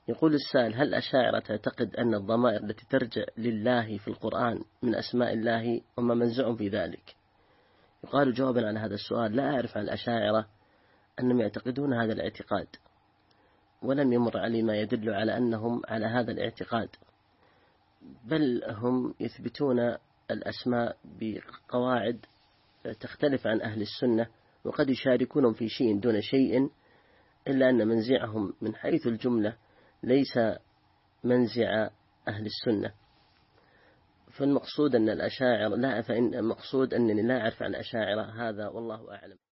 يقول السائل: هل الأشاعرة تعتقد أن الضمائر التي ترجع لله في القرآن من أسماء الله، وما منزعهم في ذلك؟ يقال جوابا على هذا السؤال: لا أعرف عن الأشاعرة أنهم يعتقدون هذا الاعتقاد، ولم يمر علي ما يدل على أنهم على هذا الاعتقاد، بل هم يثبتون الأسماء بقواعد تختلف عن أهل السنة، وقد يشاركونهم في شيء دون شيء، إلا أن منزعهم من حيث الجملة ليس منزع أهل السنة. فالمقصود أن الأشاعرة فإن المقصود أنني لا أعرف عن الأشاعرة هذا، والله أعلم.